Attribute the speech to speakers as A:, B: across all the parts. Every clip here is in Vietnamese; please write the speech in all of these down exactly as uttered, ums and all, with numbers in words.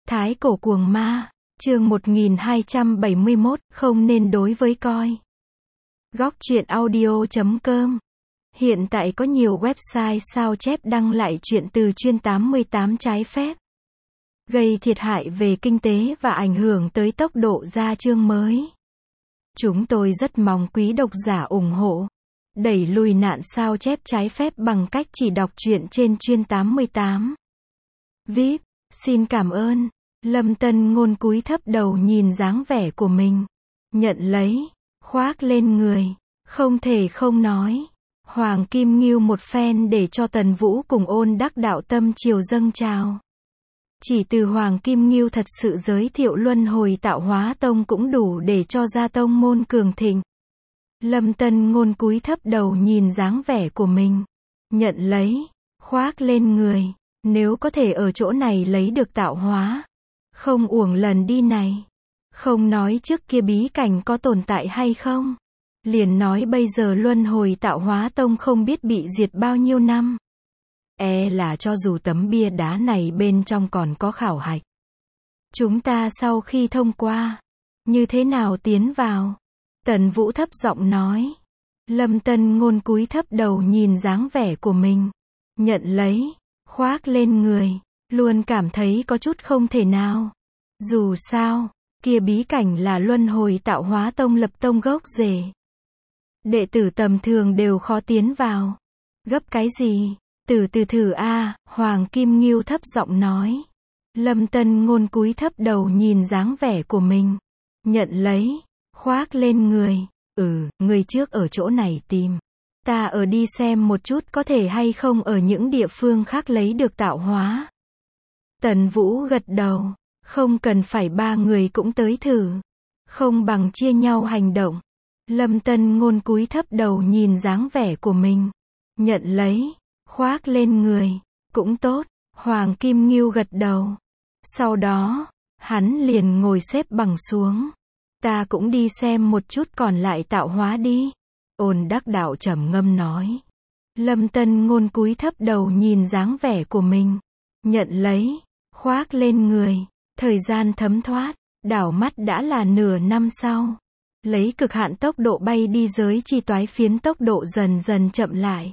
A: Thái cổ cuồng ma, chương một nghìn hai trăm bảy mươi mốt, không nên đối với coi. Góc truyện audio chấm com. Hiện tại có nhiều website sao chép đăng lại truyện từ chuyên tám mươi tám trái phép, gây thiệt hại về kinh tế và ảnh hưởng tới tốc độ ra chương mới. Chúng tôi rất mong quý độc giả ủng hộ, đẩy lùi nạn sao chép trái phép bằng cách chỉ đọc truyện trên chuyên tám mươi tám. vê i pê, xin cảm ơn. Lâm Tân Ngôn cúi thấp đầu nhìn dáng vẻ của mình, nhận lấy, khoác lên người, không thể không nói. Hoàng Kim Ngưu một phen để cho Tần Vũ cùng Ôn Đắc đạo tâm triều dâng trào. Chỉ từ Hoàng Kim Ngưu thật sự giới thiệu luân hồi tạo hóa tông cũng đủ để cho ra tông môn cường thịnh. Lâm Tân Ngôn cúi thấp đầu nhìn dáng vẻ của mình, nhận lấy, khoác lên người, nếu có thể ở chỗ này lấy được tạo hóa, không uổng lần đi này. Không nói trước kia bí cảnh có tồn tại hay không, liền nói bây giờ luân hồi tạo hóa tông không biết bị diệt bao nhiêu năm. E là cho dù tấm bia đá này bên trong còn có khảo hạch, chúng ta sau khi thông qua, như thế nào tiến vào? Tần Vũ thấp giọng nói. Lâm Tân Ngôn cúi thấp đầu nhìn dáng vẻ của mình, nhận lấy, khoác lên người, luôn cảm thấy có chút không thể nào. Dù sao, kia bí cảnh là luân hồi tạo hóa tông lập tông gốc rễ. Đệ tử tầm thường đều khó tiến vào. Gấp cái gì? Từ từ thử a, Hoàng Kim Ngưu thấp giọng nói. Lâm Tân Ngôn cúi thấp đầu nhìn dáng vẻ của mình, nhận lấy, khoác lên người. Ừ, người trước ở chỗ này tìm. Ta ở đi xem một chút có thể hay không ở những địa phương khác lấy được tạo hóa. Tần Vũ gật đầu. Không cần phải ba người cũng tới thử. Không bằng chia nhau hành động. Lâm Tân Ngôn cúi thấp đầu nhìn dáng vẻ của mình, nhận lấy, khoác lên người. Cũng tốt. Hoàng Kim Ngưu gật đầu. Sau đó, hắn liền ngồi xếp bằng xuống. Ta cũng đi xem một chút còn lại tạo hóa đi. Ôn Đắc đạo trầm ngâm nói. Lâm Tân Ngôn cúi thấp đầu nhìn dáng vẻ của mình, nhận lấy, khoác lên người. Thời gian thấm thoát, đảo mắt đã là nửa năm sau. Lấy cực hạn tốc độ bay đi giới chi toái phiến tốc độ dần dần chậm lại.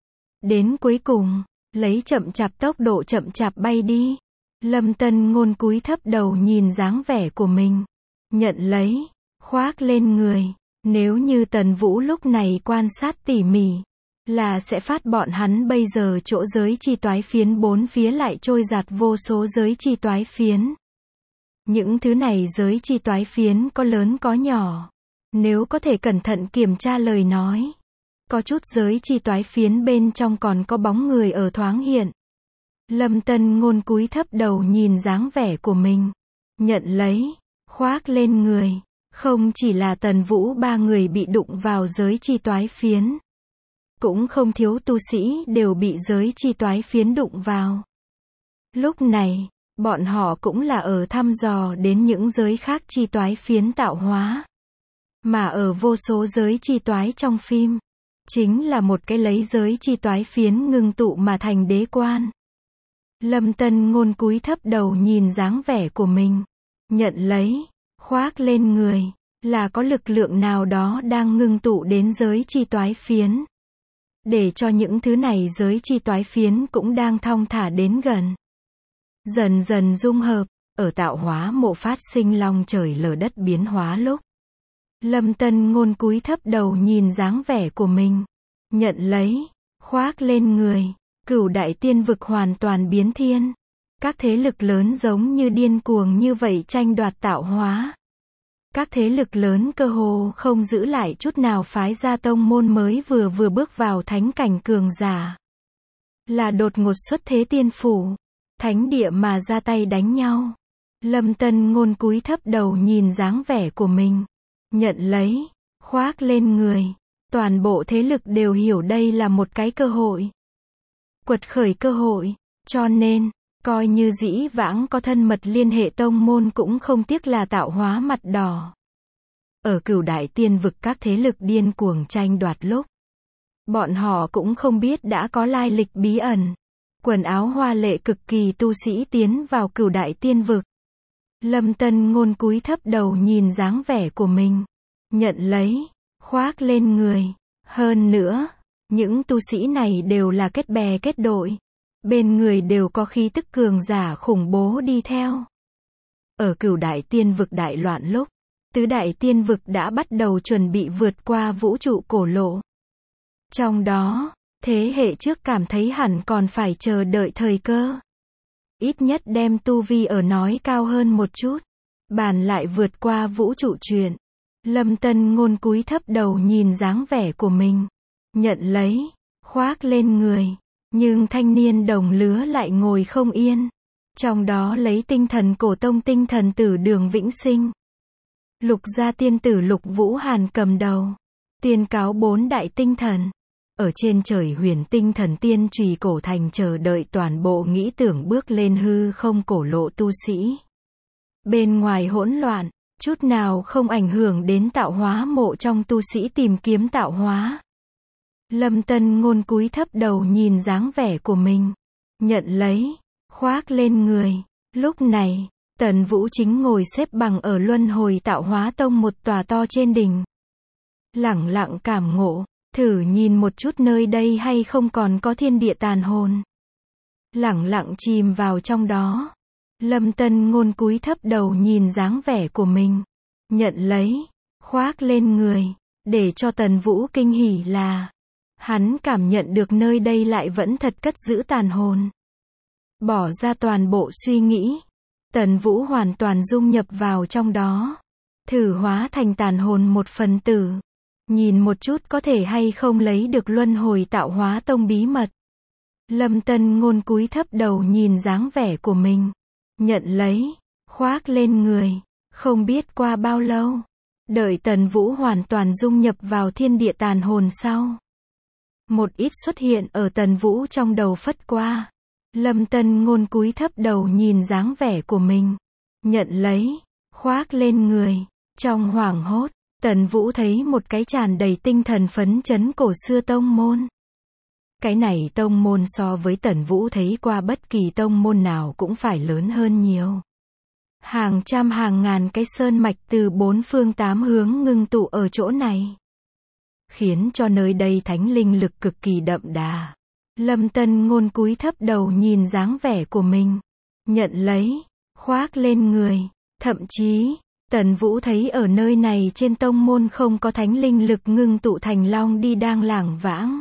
A: Đến cuối cùng, lấy chậm chạp tốc độ chậm chạp bay đi. Lâm Tân Ngôn cúi thấp đầu nhìn dáng vẻ của mình, nhận lấy, khoác lên người. Nếu như Tần Vũ lúc này quan sát tỉ mỉ, là sẽ phát bọn hắn bây giờ chỗ giới chi toái phiến bốn phía lại trôi giạt vô số giới chi toái phiến. Những thứ này giới chi toái phiến có lớn có nhỏ. Nếu có thể cẩn thận kiểm tra lời nói, có chút giới chi toái phiến bên trong còn có bóng người ở thoáng hiện. Lâm Tân Ngôn cúi thấp đầu nhìn dáng vẻ của mình, nhận lấy, khoác lên người. Không chỉ là Tần Vũ ba người bị đụng vào giới chi toái phiến, cũng không thiếu tu sĩ đều bị giới chi toái phiến đụng vào. Lúc này, bọn họ cũng là ở thăm dò đến những giới khác chi toái phiến tạo hóa. Mà ở vô số giới chi toái trong phim, chính là một cái lấy giới chi toái phiến ngưng tụ mà thành đế quan. Lâm Tân Ngôn cúi thấp đầu nhìn dáng vẻ của mình, nhận lấy, khoác lên người, là có lực lượng nào đó đang ngưng tụ đến giới chi toái phiến. Để cho những thứ này giới chi toái phiến cũng đang thong thả đến gần. Dần dần dung hợp, ở tạo hóa mộ phát sinh long trời lở đất biến hóa lúc. Lâm Tân Ngôn cúi thấp đầu nhìn dáng vẻ của mình, nhận lấy, khoác lên người. Cửu đại tiên vực hoàn toàn biến thiên. Các thế lực lớn giống như điên cuồng như vậy tranh đoạt tạo hóa. Các thế lực lớn cơ hồ không giữ lại chút nào phái ra tông môn mới vừa vừa bước vào thánh cảnh cường giả. Là đột ngột xuất thế tiên phủ, thánh địa mà ra tay đánh nhau. Lâm Tân Ngôn cúi thấp đầu nhìn dáng vẻ của mình, nhận lấy, khoác lên người. Toàn bộ thế lực đều hiểu đây là một cái cơ hội, quật khởi cơ hội, cho nên, coi như dĩ vãng có thân mật liên hệ tông môn cũng không tiếc là tạo hóa mặt đỏ. Ở cửu đại tiên vực các thế lực điên cuồng tranh đoạt lúc, bọn họ cũng không biết đã có lai lịch bí ẩn. Quần áo hoa lệ cực kỳ tu sĩ tiến vào cửu đại tiên vực. Lâm Tân Ngôn cúi thấp đầu nhìn dáng vẻ của mình. Nhận lấy, khoác lên người. Hơn nữa, những tu sĩ này đều là kết bè kết đội. Bên người đều có khí tức cường giả khủng bố đi theo. Ở Cửu Đại Tiên Vực đại loạn lúc, Tứ Đại Tiên Vực đã bắt đầu chuẩn bị vượt qua vũ trụ cổ lộ. Trong đó, thế hệ trước cảm thấy hẳn còn phải chờ đợi thời cơ. Ít nhất đem tu vi ở nói cao hơn một chút. Bàn lại vượt qua vũ trụ chuyện. Lâm Tân Ngôn cúi thấp đầu nhìn dáng vẻ của mình. Nhận lấy, khoác lên người. Nhưng thanh niên đồng lứa lại ngồi không yên. Trong đó lấy tinh thần cổ tông tinh thần tử Đường Vĩnh Sinh. Lục gia tiên tử Lục Vũ Hàn cầm đầu. Tuyên cáo bốn đại tinh thần. Ở trên trời huyền tinh thần tiên trùy cổ thành chờ đợi toàn bộ nghĩ tưởng bước lên hư không cổ lộ tu sĩ. Bên ngoài hỗn loạn, chút nào không ảnh hưởng đến tạo hóa mộ trong tu sĩ tìm kiếm tạo hóa. Lâm Tân Ngôn cúi thấp đầu nhìn dáng vẻ của mình. Nhận lấy, khoác lên người. Lúc này, Tần Vũ chính ngồi xếp bằng ở luân hồi tạo hóa tông một tòa to trên đỉnh. Lẳng lặng cảm ngộ, thử nhìn một chút nơi đây hay không còn có thiên địa tàn hồn. Lẳng lặng chìm vào trong đó. Lâm Tân Ngôn cúi thấp đầu nhìn dáng vẻ của mình. Nhận lấy, khoác lên người. Để cho Tần Vũ kinh hỉ là, hắn cảm nhận được nơi đây lại vẫn thật cất giữ tàn hồn. Bỏ ra toàn bộ suy nghĩ. Tần Vũ hoàn toàn dung nhập vào trong đó. Thử hóa thành tàn hồn một phần tử. Nhìn một chút có thể hay không lấy được luân hồi tạo hóa tông bí mật. Lâm Tân Ngôn cúi thấp đầu nhìn dáng vẻ của mình. Nhận lấy, khoác lên người. Không biết qua bao lâu. Đợi Tần Vũ hoàn toàn dung nhập vào thiên địa tàn hồn sau. Một ít xuất hiện ở Tần Vũ trong đầu phất qua. Lâm Tân Ngôn cúi thấp đầu nhìn dáng vẻ của mình. Nhận lấy, khoác lên người. Trong hoảng hốt, Tần Vũ thấy một cái tràn đầy tinh thần phấn chấn cổ xưa tông môn. Cái này tông môn so với Tần Vũ thấy qua bất kỳ tông môn nào cũng phải lớn hơn nhiều. Hàng trăm hàng ngàn cái sơn mạch từ bốn phương tám hướng ngưng tụ ở chỗ này. Khiến cho nơi đây thánh linh lực cực kỳ đậm đà. Lâm Tân Ngôn cúi thấp đầu nhìn dáng vẻ của mình. Nhận lấy, khoác lên người. Thậm chí, Tần Vũ thấy ở nơi này trên tông môn không có thánh linh lực ngưng tụ thành long đi đang lảng vãng.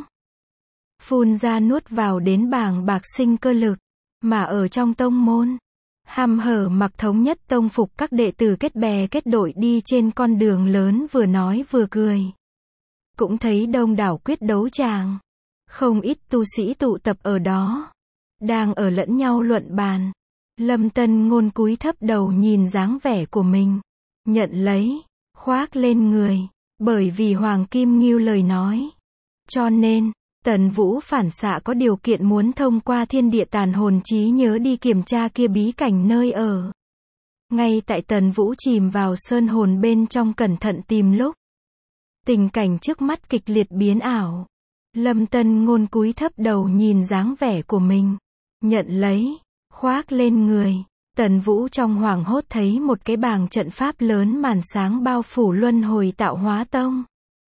A: Phun ra nuốt vào đến bàng bạc sinh cơ lực. Mà ở trong tông môn, hăm hở mặc thống nhất tông phục các đệ tử kết bè kết đội đi trên con đường lớn vừa nói vừa cười. Cũng thấy đông đảo quyết đấu tràng. Không ít tu sĩ tụ tập ở đó. Đang ở lẫn nhau luận bàn. Lâm Tân Ngôn cúi thấp đầu nhìn dáng vẻ của mình. Nhận lấy, khoác lên người. Bởi vì Hoàng Kim Ngưu lời nói. Cho nên, Tần Vũ phản xạ có điều kiện muốn thông qua thiên địa tàn hồn trí nhớ đi kiểm tra kia bí cảnh nơi ở. Ngay tại Tần Vũ chìm vào sơn hồn bên trong cẩn thận tìm lúc. Tình cảnh trước mắt kịch liệt biến ảo. Lâm Tân Ngôn cúi thấp đầu nhìn dáng vẻ của mình. Nhận lấy, khoác lên người. Tần Vũ trong hoảng hốt thấy một cái bàng trận pháp lớn màn sáng bao phủ luân hồi tạo hóa tông.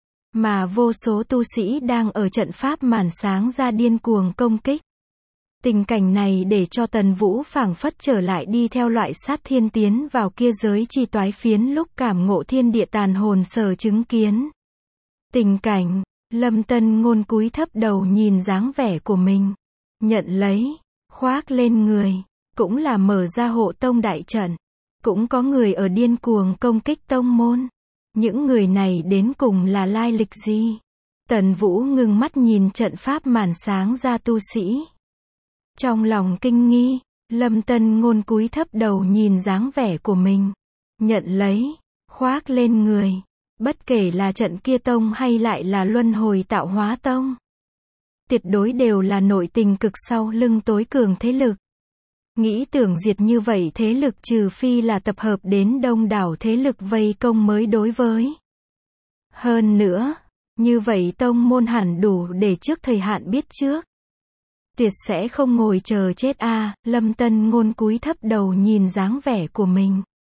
A: Mà vô số tu sĩ đang ở trận pháp màn sáng ra điên cuồng công kích. Tình cảnh này để cho Tần Vũ phảng phất trở lại đi theo loại sát thiên tiến vào kia giới chi toái phiến lúc cảm ngộ thiên địa tàn hồn sở chứng kiến. Tình cảnh, Lâm Tân Ngôn cúi thấp đầu nhìn dáng vẻ của mình. Nhận lấy, khoác lên người. Cũng là mở ra hộ tông đại trận. Cũng có người ở điên cuồng công kích tông môn. Những người này đến cùng là lai lịch gì? Tần Vũ ngưng mắt nhìn trận pháp màn sáng ra tu sĩ. Trong lòng kinh nghi, Lâm Tân Ngôn cúi thấp đầu nhìn dáng vẻ của mình. Nhận lấy, khoác lên người. Bất kể là trận kia tông hay lại là luân hồi tạo hóa tông. Tuyệt đối đều là nội tình cực sau lưng tối cường thế lực. Nghĩ tưởng diệt như vậy thế lực trừ phi là tập hợp đến đông đảo thế lực vây công mới đối với. Hơn nữa, như vậy tông môn hẳn đủ để trước thời hạn biết trước. Tuyệt sẽ không ngồi chờ chết a. Lâm Tân Ngôn cúi thấp đầu nhìn dáng vẻ của mình.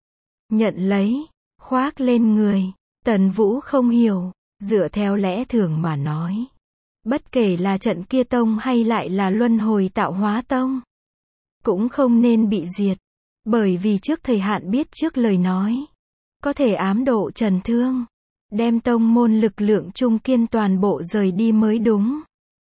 A: nhận lấy, khoác lên người. Tần Vũ không hiểu, dựa theo lẽ thường mà nói. Bất kể là trận kia tông hay lại là luân hồi tạo hóa tông, cũng không nên bị diệt. Bởi vì trước thời hạn biết trước lời nói, có thể ám độ trần thương, đem tông môn lực lượng trung kiên toàn bộ rời đi mới đúng.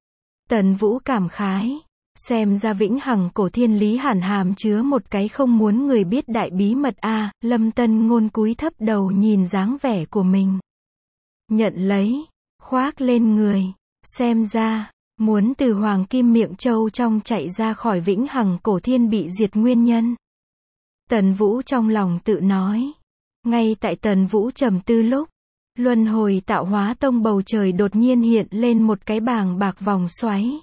A: Tần Vũ cảm khái, xem ra vĩnh hằng cổ thiên lý hàn hàm chứa một cái không muốn người biết đại bí mật a. À, Lâm Tân Ngôn cúi thấp đầu nhìn dáng vẻ của mình. Nhận lấy, khoác lên người, xem ra, muốn từ Hoàng Kim Miệng Châu trong chạy ra khỏi vĩnh hằng cổ thiên bị diệt nguyên nhân. Tần Vũ trong lòng tự nói. Ngay tại Tần Vũ trầm tư lúc, luân hồi tạo hóa tông bầu trời đột nhiên hiện lên một cái bàng bạc vòng xoáy.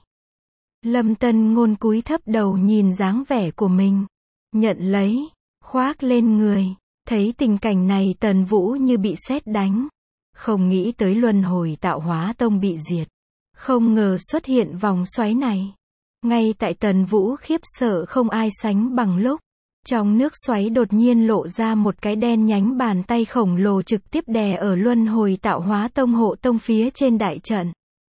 A: Lâm Tân Ngôn cúi thấp đầu nhìn dáng vẻ của mình. Nhận lấy, khoác lên người. Thấy tình cảnh này Tần Vũ như bị sét đánh. Không nghĩ tới luân hồi tạo hóa tông bị diệt. Không ngờ xuất hiện vòng xoáy này. Ngay tại Tần Vũ khiếp sợ không ai sánh bằng lúc, trong nước xoáy đột nhiên lộ ra một cái đen nhánh bàn tay khổng lồ trực tiếp đè ở luân hồi tạo hóa tông hộ tông phía trên đại trận.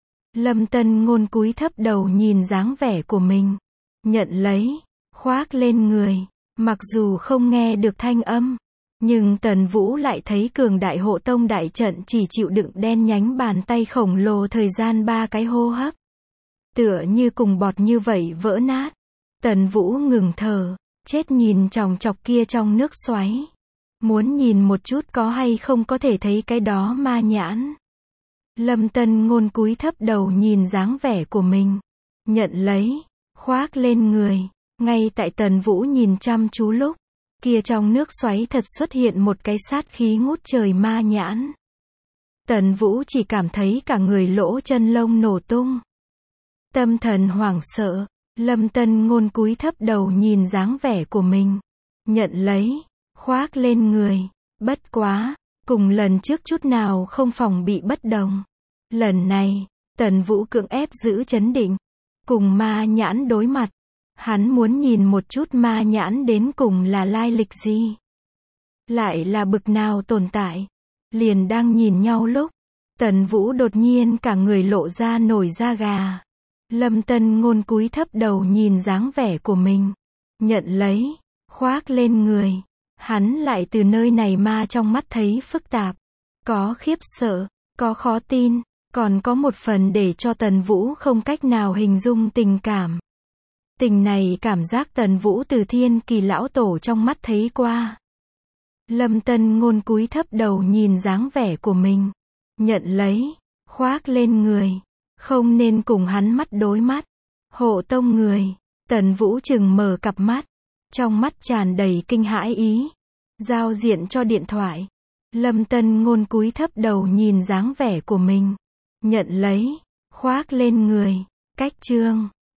A: Lâm Tân Ngôn cúi thấp đầu nhìn dáng vẻ của mình. Nhận lấy, khoác lên người. Mặc dù không nghe được thanh âm, nhưng Tần Vũ lại thấy cường đại hộ tông đại trận chỉ chịu đựng đen nhánh bàn tay khổng lồ thời gian ba cái hô hấp. Tựa như cùng bọt như vậy vỡ nát. Tần Vũ ngừng thở, chết nhìn chòng chọc kia trong nước xoáy. Muốn nhìn một chút có hay không có thể thấy cái đó ma nhãn. Lâm Tân Ngôn cúi thấp đầu nhìn dáng vẻ của mình. Nhận lấy, khoác lên người. Ngay tại Tần Vũ nhìn chăm chú lúc, kia trong nước xoáy thật xuất hiện một cái sát khí ngút trời ma nhãn. Tần Vũ chỉ cảm thấy cả người lỗ chân lông nổ tung. Tâm thần hoảng sợ, Lâm Tân Ngôn cúi thấp đầu nhìn dáng vẻ của mình. Nhận lấy, khoác lên người. Bất quá, cùng lần trước chút nào không phòng bị bất đồng. Lần này, Tần Vũ cưỡng ép giữ trấn định, cùng ma nhãn đối mặt. Hắn muốn nhìn một chút ma nhãn đến cùng là lai lịch gì, lại là bực nào tồn tại. Liền đang nhìn nhau lúc, Tần Vũ đột nhiên cả người lộ ra nổi da gà. Lâm Tân Ngôn cúi thấp đầu nhìn dáng vẻ của mình. Nhận lấy, khoác lên người. Hắn lại từ nơi này ma trong mắt thấy phức tạp. Có khiếp sợ, có khó tin, còn có một phần để cho Tần Vũ không cách nào hình dung tình cảm. Tình này cảm giác Tần Vũ từ thiên kỳ lão tổ trong mắt thấy qua. Lâm Tân Ngôn cúi thấp đầu nhìn dáng vẻ của mình. Nhận lấy, khoác lên người. Không nên cùng hắn mắt đối mắt. Hộ tông người. Tần Vũ chừng mở cặp mắt. Trong mắt tràn đầy kinh hãi ý. Giao diện cho điện thoại. Lâm Tân Ngôn cúi thấp đầu nhìn dáng vẻ của mình. Nhận lấy, khoác lên người. Cách chương